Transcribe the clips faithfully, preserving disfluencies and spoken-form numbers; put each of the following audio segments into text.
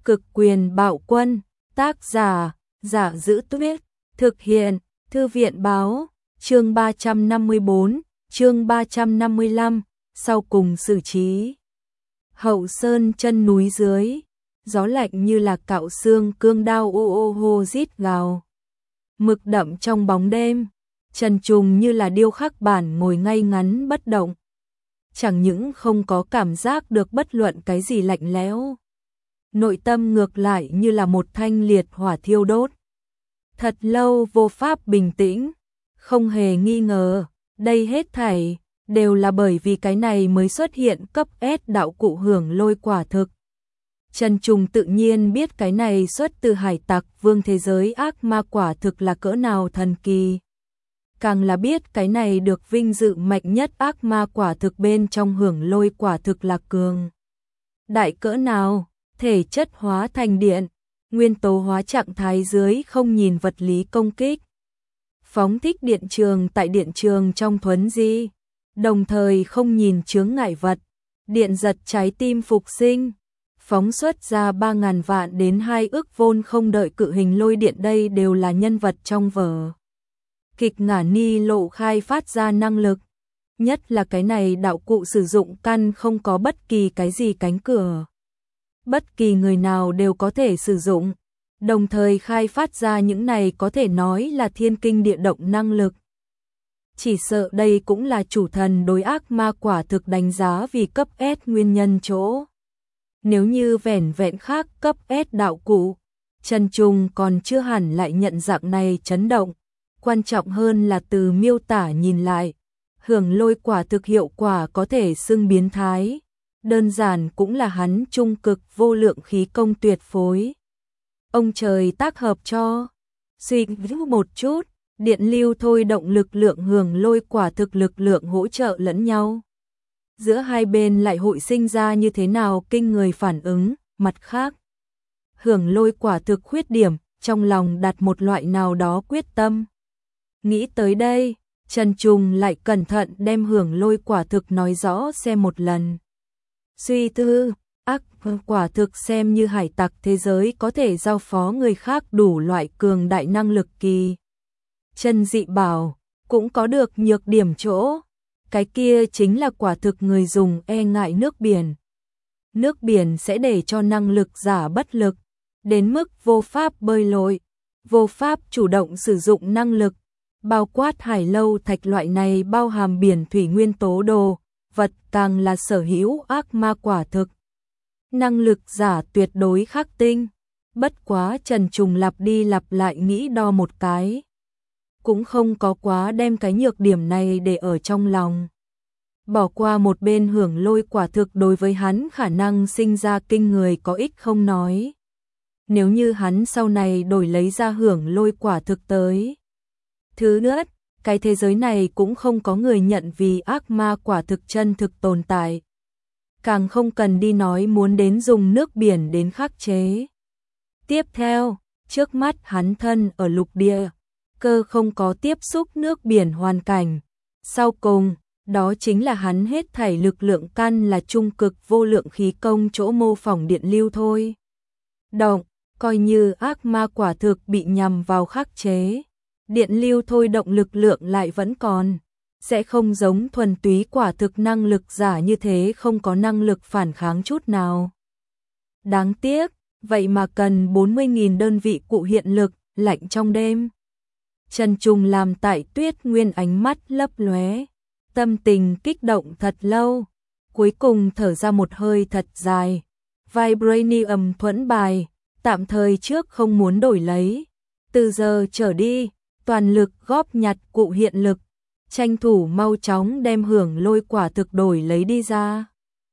Cực quyền bạo quân, tác giả, Giả Giữ Tuyết, thực hiện, Thư viện báo, chương ba trăm năm mươi tư, chương ba trăm năm mươi lăm, sau cùng xử trí. Hậu sơn chân núi dưới, gió lạnh như là cạo xương cương đao ô ô hô rít gào. Mực đậm trong bóng đêm, Trần Trùng như là điêu khắc bản ngồi ngay ngắn bất động. Chẳng những không có cảm giác được bất luận cái gì lạnh lẽo, nội tâm ngược lại như là một thanh liệt hỏa thiêu đốt. Thật lâu vô pháp bình tĩnh, không hề nghi ngờ, đây hết thảy đều là bởi vì cái này mới xuất hiện cấp S đạo cụ hưởng lôi quả thực. Trần Trùng tự nhiên biết cái này xuất từ hải tặc vương thế giới ác ma quả thực là cỡ nào thần kỳ. Càng là biết cái này được vinh dự mạnh nhất ác ma quả thực bên trong hưởng lôi quả thực là cường đại cỡ nào, thể chất hóa thành điện, nguyên tố hóa trạng thái dưới không nhìn vật lý công kích. Phóng thích điện trường tại điện trường trong thuấn di, đồng thời không nhìn chướng ngại vật, điện giật trái tim phục sinh, phóng xuất ra ba ngàn vạn đến hai ức vôn không đợi cự hình lôi điện, đây đều là nhân vật trong vở kịch ngả ni lộ khai phát ra năng lực. Nhất là cái này đạo cụ sử dụng căn không có bất kỳ cái gì cánh cửa. Bất kỳ người nào đều có thể sử dụng, đồng thời khai phát ra những này có thể nói là thiên kinh địa động năng lực. Chỉ sợ đây cũng là chủ thần đối ác ma quả thực đánh giá vì cấp S nguyên nhân chỗ. Nếu như vẻn vẹn khác cấp S đạo cụ, Trần Trùng còn chưa hẳn lại nhận dạng này chấn động. Quan trọng hơn là từ miêu tả nhìn lại, hưởng lôi quả thực hiệu quả có thể xưng biến thái. Đơn giản cũng là hắn trung cực vô lượng khí công tuyệt phối. Ông trời tác hợp cho. Suy nghĩ một chút, điện lưu thôi động lực lượng hưởng lôi quả thực lực lượng hỗ trợ lẫn nhau. Giữa hai bên lại hội sinh ra như thế nào kinh người phản ứng, mặt khác. Hưởng lôi quả thực khuyết điểm, trong lòng đặt một loại nào đó quyết tâm. Nghĩ tới đây, Trần Trùng lại cẩn thận đem hưởng lôi quả thực nói rõ xem một lần. Suy tư, ác quả thực xem như hải tặc thế giới có thể giao phó người khác đủ loại cường đại năng lực kỳ. Chân dị bảo, cũng có được nhược điểm chỗ. Cái kia chính là quả thực người dùng e ngại nước biển. Nước biển sẽ để cho năng lực giả bất lực, đến mức vô pháp bơi lội, vô pháp chủ động sử dụng năng lực. Bao quát hải lâu thạch loại này bao hàm biển thủy nguyên tố đồ, vật càng là sở hữu ác ma quả thực. Năng lực giả tuyệt đối khắc tinh, bất quá Trần Trùng lặp đi lặp lại nghĩ đo một cái. Cũng không có quá đem cái nhược điểm này để ở trong lòng. Bỏ qua một bên hưởng lôi quả thực đối với hắn khả năng sinh ra kinh người có ích không nói. Nếu như hắn sau này đổi lấy ra hưởng lôi quả thực tới. Thứ nữa, cái thế giới này cũng không có người nhận vì ác ma quả thực chân thực tồn tại. Càng không cần đi nói muốn đến dùng nước biển đến khắc chế. Tiếp theo, trước mắt hắn thân ở lục địa, cơ không có tiếp xúc nước biển hoàn cảnh. Sau cùng, đó chính là hắn hết thảy lực lượng căn là trung cực vô lượng khí công chỗ mô phỏng điện lưu thôi. Động, coi như ác ma quả thực bị nhằm vào khắc chế. Điện lưu thôi động lực lượng lại vẫn còn, sẽ không giống thuần túy quả thực năng lực giả như thế không có năng lực phản kháng chút nào. Đáng tiếc, vậy mà cần bốn mươi nghìn đơn vị cụ hiện lực, lạnh trong đêm. Trần Trùng làm tại Tuyết Nguyên ánh mắt lấp lóe, tâm tình kích động thật lâu, cuối cùng thở ra một hơi thật dài. Vibranium thuẫn bài, tạm thời trước không muốn đổi lấy, từ giờ trở đi. Toàn lực góp nhặt cụ hiện lực, tranh thủ mau chóng đem hưởng lôi quả thực đổi lấy đi ra.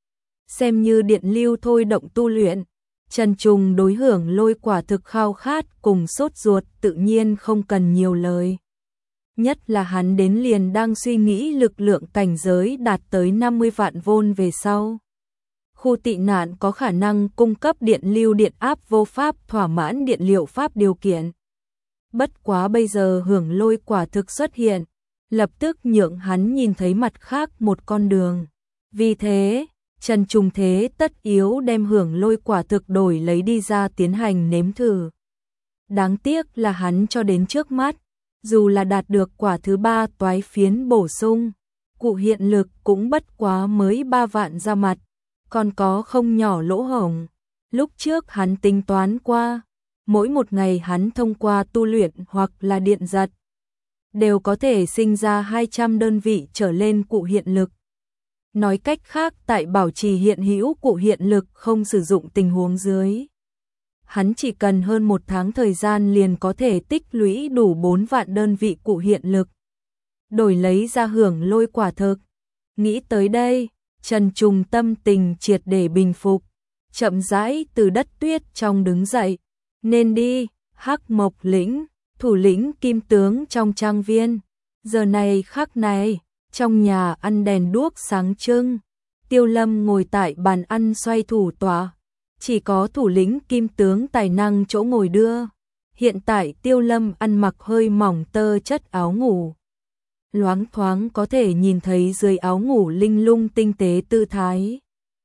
Xem như điện lưu thôi động tu luyện, Trần Trùng đối hưởng lôi quả thực khao khát cùng sốt ruột tự nhiên không cần nhiều lời. Nhất là hắn đến liền đang suy nghĩ lực lượng cảnh giới đạt tới năm mươi vạn vôn về sau. Khu tị nạn có khả năng cung cấp điện lưu điện áp vô pháp thỏa mãn điện liệu pháp điều kiện. Bất quá bây giờ hưởng lôi quả thực xuất hiện, lập tức nhượng hắn nhìn thấy mặt khác một con đường. Vì thế, Trần Trùng thế tất yếu đem hưởng lôi quả thực đổi lấy đi ra tiến hành nếm thử. Đáng tiếc là hắn cho đến trước mắt, dù là đạt được quả thứ ba toái phiến bổ sung, cụ hiện lực cũng bất quá mới ba vạn ra mặt, còn có không nhỏ lỗ hổng. Lúc trước hắn tính toán qua, mỗi một ngày hắn thông qua tu luyện hoặc là điện giật, đều có thể sinh ra hai trăm đơn vị trở lên cụ hiện lực. Nói cách khác, tại bảo trì hiện hữu cụ hiện lực không sử dụng tình huống dưới, hắn chỉ cần hơn một tháng thời gian liền có thể tích lũy đủ bốn vạn đơn vị cụ hiện lực, đổi lấy ra hưởng lôi quả thực. Nghĩ tới đây, Trần Trùng tâm tình triệt để bình phục, chậm rãi từ đất tuyết trong đứng dậy. Nên đi, Hắc Mộc lĩnh, thủ lĩnh kim tướng trong trang viên. Giờ này khắc này, trong nhà ăn đèn đuốc sáng trưng, Tiêu Lâm ngồi tại bàn ăn xoay thủ tọa, chỉ có thủ lĩnh kim tướng tài năng chỗ ngồi đưa. Hiện tại Tiêu Lâm ăn mặc hơi mỏng tơ chất áo ngủ, loáng thoáng có thể nhìn thấy dưới áo ngủ linh lung tinh tế tư thái.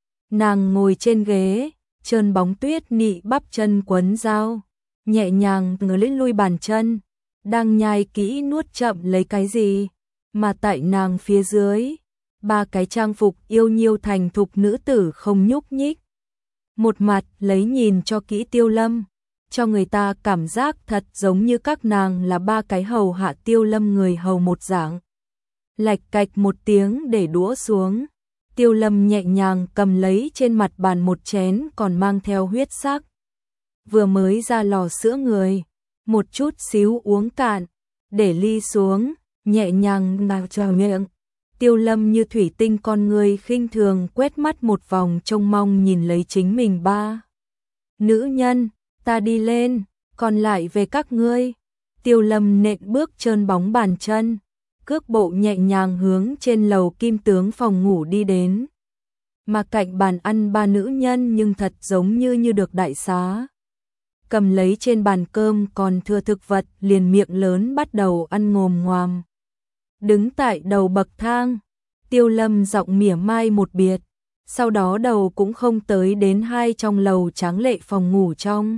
Nàng ngồi trên ghế, trơn bóng tuyết nị bắp chân quấn dao, nhẹ nhàng ngửa lên lui bàn chân, đang nhai kỹ nuốt chậm lấy cái gì, mà tại nàng phía dưới, ba cái trang phục yêu nhiêu thành thục nữ tử không nhúc nhích. Một mặt lấy nhìn cho kỹ Tiêu Lâm, cho người ta cảm giác thật giống như các nàng là ba cái hầu hạ Tiêu Lâm người hầu một dạng. Lạch cạch một tiếng để đũa xuống, Tiêu Lâm nhẹ nhàng cầm lấy trên mặt bàn một chén còn mang theo huyết sắc, vừa mới ra lò sữa người, một chút xíu uống cạn, để ly xuống, nhẹ nhàng nào cho miệng. Tiêu Lâm như thủy tinh con người khinh thường quét mắt một vòng trông mong nhìn lấy chính mình ba. Nữ nhân, ta đi lên, còn lại về các ngươi. Tiêu Lâm nện bước trơn bóng bàn chân, cước bộ nhẹ nhàng hướng trên lầu kim tướng phòng ngủ đi đến. Mà cạnh bàn ăn ba nữ nhân nhưng thật giống như như được đại xá. Cầm lấy trên bàn cơm còn thừa thực vật liền miệng lớn bắt đầu ăn ngồm ngoàm. Đứng tại đầu bậc thang, Tiêu Lâm giọng mỉa mai một biệt, sau đó đầu cũng không tới đến hai trong lầu tráng lệ phòng ngủ trong.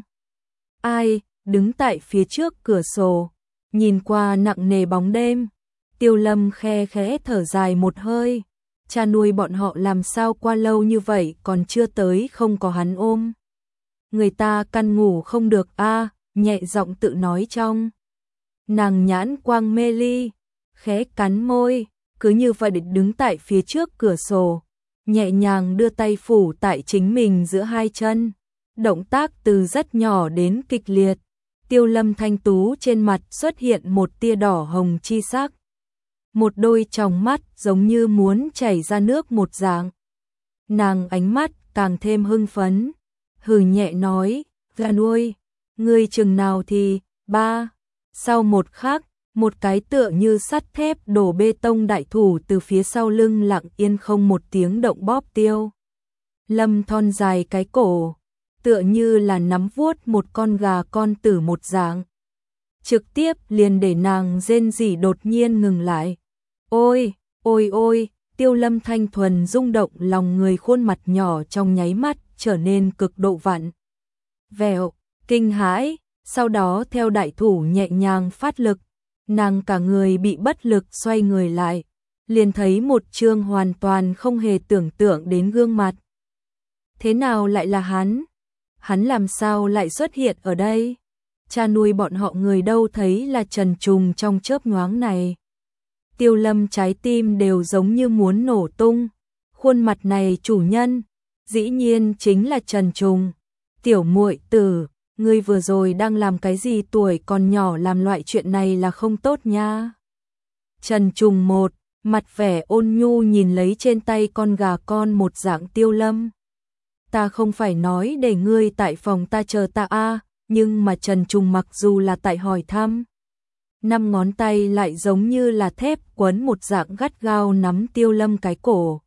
Ai, đứng tại phía trước cửa sổ, nhìn qua nặng nề bóng đêm, Tiêu Lâm khe khẽ thở dài một hơi, cha nuôi bọn họ làm sao qua lâu như vậy còn chưa tới không có hắn ôm. Người ta căn ngủ không được a, nhẹ giọng tự nói trong. Nàng nhãn quang mê ly, khẽ cắn môi, cứ như vậy đứng tại phía trước cửa sổ, nhẹ nhàng đưa tay phủ tại chính mình giữa hai chân, động tác từ rất nhỏ đến kịch liệt. Tiêu Lâm thanh tú trên mặt xuất hiện một tia đỏ hồng chi sắc, một đôi tròng mắt giống như muốn chảy ra nước một dạng. Nàng ánh mắt càng thêm hưng phấn, hừ nhẹ nói, gà nuôi, ngươi chừng nào thì, ba. Sau một khắc, một cái tựa như sắt thép đổ bê tông đại thủ từ phía sau lưng lặng yên không một tiếng động bóp Tiêu Lâm thon dài cái cổ, tựa như là nắm vuốt một con gà con tử một dạng. Trực tiếp liền để nàng rên rỉ đột nhiên ngừng lại. Ôi, ôi ôi, Tiêu Lâm thanh thuần rung động lòng người, khuôn mặt nhỏ trong nháy mắt trở nên cực độ vặn vẹo, kinh hãi, sau đó theo đại thủ nhẹ nhàng phát lực, nàng cả người bị bất lực xoay người lại, liền thấy một trương hoàn toàn không hề tưởng tượng đến gương mặt. Thế nào lại là hắn? Hắn làm sao lại xuất hiện ở đây? Cha nuôi bọn họ người đâu thấy là Trần Trùng trong chớp nhoáng này. Tiêu Lâm trái tim đều giống như muốn nổ tung, khuôn mặt này chủ nhân, dĩ nhiên chính là Trần Trùng. Tiểu muội tử, ngươi vừa rồi đang làm cái gì, tuổi còn nhỏ làm loại chuyện này là không tốt nha. Trần Trùng một, mặt vẻ ôn nhu nhìn lấy trên tay con gà con một dạng Tiêu Lâm. Ta không phải nói để ngươi tại phòng ta chờ ta a, nhưng mà Trần Trùng mặc dù là tại hỏi thăm, năm ngón tay lại giống như là thép quấn một dạng gắt gao nắm Tiêu Lâm cái cổ,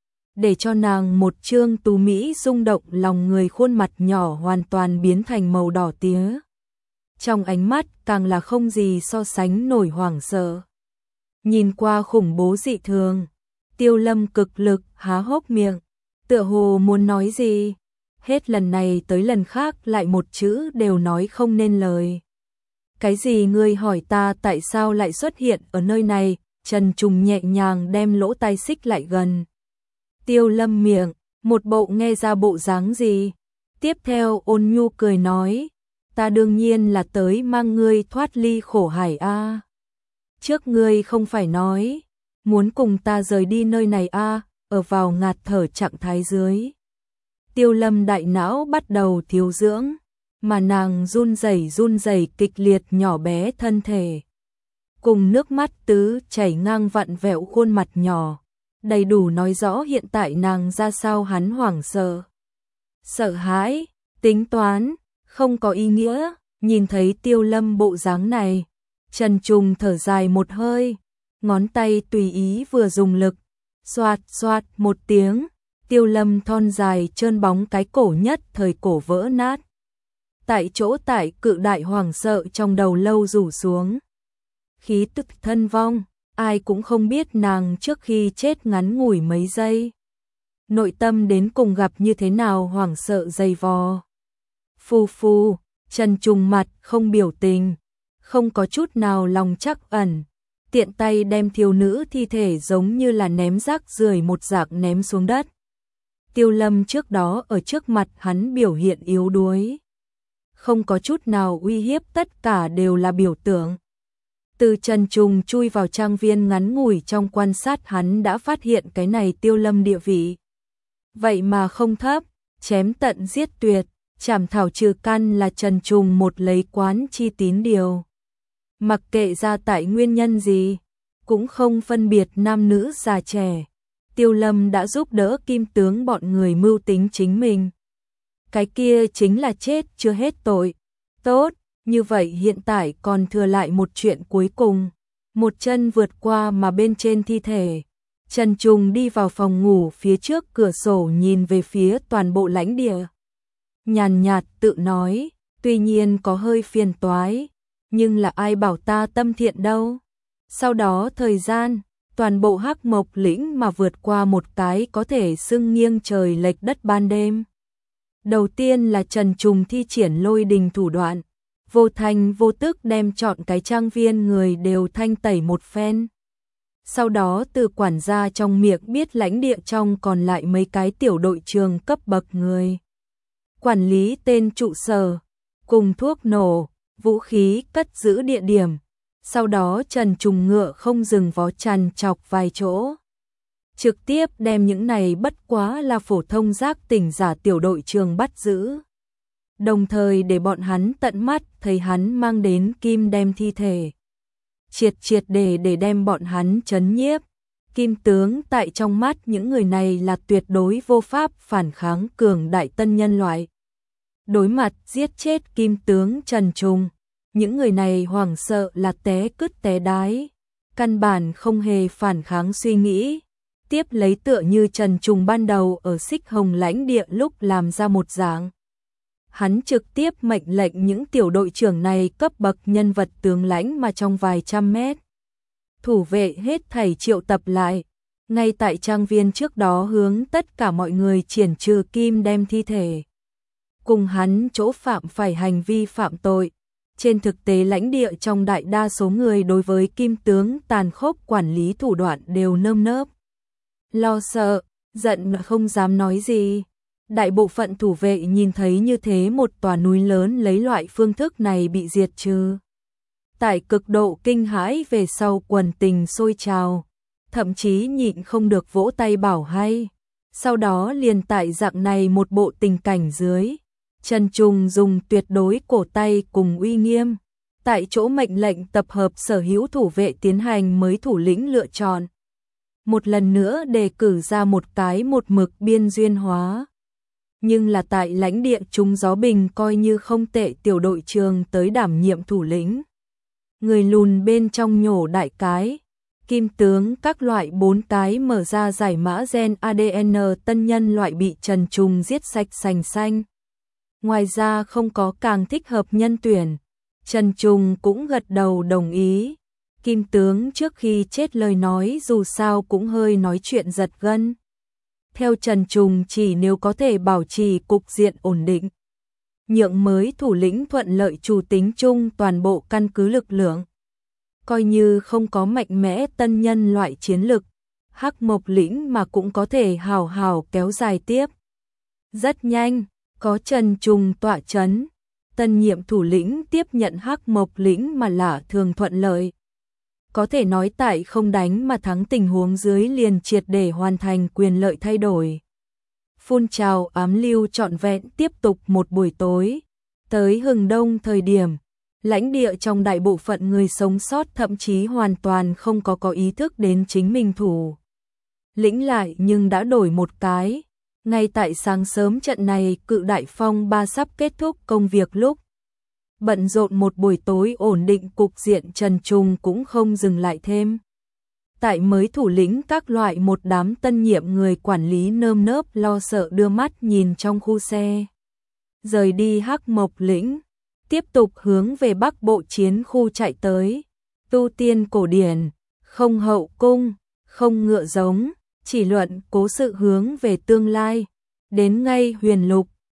để cho nàng một trương tú mỹ rung động lòng người khuôn mặt nhỏ hoàn toàn biến thành màu đỏ tía. Trong ánh mắt càng là không gì so sánh nổi hoảng sợ. Nhìn qua khủng bố dị thường, Tiêu Lâm cực lực há hốc miệng, tựa hồ muốn nói gì, hết lần này tới lần khác lại một chữ đều nói không nên lời. Cái gì ngươi hỏi ta tại sao lại xuất hiện ở nơi này? Trần Trùng nhẹ nhàng đem lỗ tai xích lại gần. Tiêu Lâm miệng, một bộ nghe ra bộ dáng gì. Tiếp theo ôn nhu cười nói, ta đương nhiên là tới mang ngươi thoát ly khổ hải a. Trước ngươi không phải nói, muốn cùng ta rời đi nơi này a, ở vào ngạt thở trạng thái dưới. Tiêu Lâm đại não bắt đầu thiếu dưỡng, mà nàng run rẩy run rẩy kịch liệt nhỏ bé thân thể. Cùng nước mắt tứ chảy ngang vặn vẹo khuôn mặt nhỏ, đầy đủ nói rõ hiện tại nàng ra sao. Hắn hoảng sợ, sợ hãi, tính toán, không có ý nghĩa. Nhìn thấy Tiêu Lâm bộ dáng này, Trần Trùng thở dài một hơi, ngón tay tùy ý vừa dùng lực, xoạt xoạt một tiếng, Tiêu Lâm thon dài trơn bóng cái cổ nhất thời cổ vỡ nát. Tại chỗ tại cự đại hoảng sợ trong đầu lâu rủ xuống. Khí tức thân vong, ai cũng không biết nàng trước khi chết ngắn ngủi mấy giây. Nội tâm đến cùng gặp như thế nào hoảng sợ dày vò. Phù phù, Trần Trùng mặt không biểu tình, không có chút nào lòng trắc ẩn. Tiện tay đem thiếu nữ thi thể giống như là ném rác rưởi một dạng ném xuống đất. Tiêu Lâm trước đó ở trước mặt hắn biểu hiện yếu đuối, không có chút nào uy hiếp, tất cả đều là biểu tượng. Từ Trần Trùng chui vào trang viên ngắn ngủi trong quan sát hắn đã phát hiện cái này Tiêu Lâm địa vị. Vậy mà không thấp, chém tận giết tuyệt, chảm thảo trừ căn là Trần Trùng một lấy quán chi tín điều. Mặc kệ ra tại nguyên nhân gì, cũng không phân biệt nam nữ già trẻ. Tiêu Lâm đã giúp đỡ Kim tướng bọn người mưu tính chính mình. Cái kia chính là chết chưa hết tội. Tốt, như vậy hiện tại còn thừa lại một chuyện cuối cùng. Một chân vượt qua mà bên trên thi thể. Trần Trùng đi vào phòng ngủ phía trước cửa sổ nhìn về phía toàn bộ lãnh địa. Nhàn nhạt tự nói, tuy nhiên có hơi phiền toái, nhưng là ai bảo ta tâm thiện đâu. Sau đó thời gian, toàn bộ Hắc Mộc lĩnh mà vượt qua một cái có thể xưng nghiêng trời lệch đất ban đêm. Đầu tiên là Trần Trùng thi triển lôi đình thủ đoạn, vô thành vô tức đem chọn cái trang viên người đều thanh tẩy một phen. Sau đó từ quản gia trong miệng biết lãnh địa trong còn lại mấy cái tiểu đội trường cấp bậc người. Quản lý tên trụ sở, cùng thuốc nổ, vũ khí cất giữ địa điểm. Sau đó Trần Trùng ngựa không dừng vó trằn chọc vài chỗ. Trực tiếp đem những này bất quá là phổ thông giác tỉnh giả tiểu đội trường bắt giữ. Đồng thời để bọn hắn tận mắt thấy hắn mang đến kim đem thi thể. Triệt triệt để để đem bọn hắn trấn nhiếp. Kim tướng tại trong mắt những người này là tuyệt đối vô pháp phản kháng cường đại tân nhân loại. Đối mặt giết chết Kim tướng Trần Trùng, những người này hoảng sợ là té cứt té đái, căn bản không hề phản kháng suy nghĩ. Tiếp lấy tựa như Trần Trùng ban đầu ở Xích Hồng lãnh địa lúc làm ra một dạng. Hắn trực tiếp mệnh lệnh những tiểu đội trưởng này cấp bậc nhân vật tướng lãnh mà trong vài trăm mét. Thủ vệ hết thảy triệu tập lại, ngay tại trang viên trước đó hướng tất cả mọi người triển trừ kim đem thi thể. Cùng hắn chỗ phạm phải hành vi phạm tội. Trên thực tế lãnh địa trong đại đa số người đối với Kim tướng tàn khốc quản lý thủ đoạn đều nơm nớp. Lo sợ, giận không dám nói gì. Đại bộ phận thủ vệ nhìn thấy như thế một tòa núi lớn lấy loại phương thức này bị diệt trừ. Tại cực độ kinh hãi về sau quần tình sôi trào, thậm chí nhịn không được vỗ tay bảo hay. Sau đó liền tại dạng này một bộ tình cảnh dưới, Trần Trùng dùng tuyệt đối cổ tay cùng uy nghiêm, tại chỗ mệnh lệnh tập hợp sở hữu thủ vệ tiến hành mới thủ lĩnh lựa chọn. Một lần nữa đề cử ra một cái một mực biên duyên hóa. Nhưng là tại lãnh địa Trung Gió Bình coi như không tệ tiểu đội trường tới đảm nhiệm thủ lĩnh. Người lùn bên trong nhổ đại cái, Kim tướng các loại bốn cái mở ra giải mã gen a đê en tân nhân loại bị Trần Trùng giết sạch sành xanh. Ngoài ra không có càng thích hợp nhân tuyển, Trần Trùng cũng gật đầu đồng ý. Kim tướng trước khi chết lời nói dù sao cũng hơi nói chuyện giật gân. Theo Trần Trùng chỉ nếu có thể bảo trì cục diện ổn định, nhượng mới thủ lĩnh thuận lợi chủ tính chung toàn bộ căn cứ lực lượng. Coi như không có mạnh mẽ tân nhân loại chiến lực, Hắc Mộc lĩnh mà cũng có thể hào hào kéo dài tiếp. Rất nhanh, có Trần Trùng tọa chấn, tân nhiệm thủ lĩnh tiếp nhận Hắc Mộc lĩnh mà lạ thường thuận lợi. Có thể nói tại không đánh mà thắng tình huống dưới liền triệt để hoàn thành quyền lợi thay đổi. Phun trào ám lưu trọn vẹn tiếp tục một buổi tối. Tới hừng đông thời điểm, lãnh địa trong đại bộ phận người sống sót thậm chí hoàn toàn không có có ý thức đến chính mình thủ lĩnh lại nhưng đã đổi một cái. Ngay tại sáng sớm trận này cự đại phong ba sắp kết thúc công việc lúc. Bận rộn một buổi tối ổn định cục diện, Trần Trùng cũng không dừng lại thêm. Tại mới thủ lĩnh các loại một đám tân nhiệm người quản lý nơm nớp lo sợ đưa mắt nhìn trong khu xe. Rời đi Hắc Mộc lĩnh, tiếp tục hướng về Bắc Bộ chiến khu chạy tới. Tu tiên cổ điển, không hậu cung, không ngựa giống, chỉ luận cố sự hướng về tương lai. Đến ngay Huyền Lục,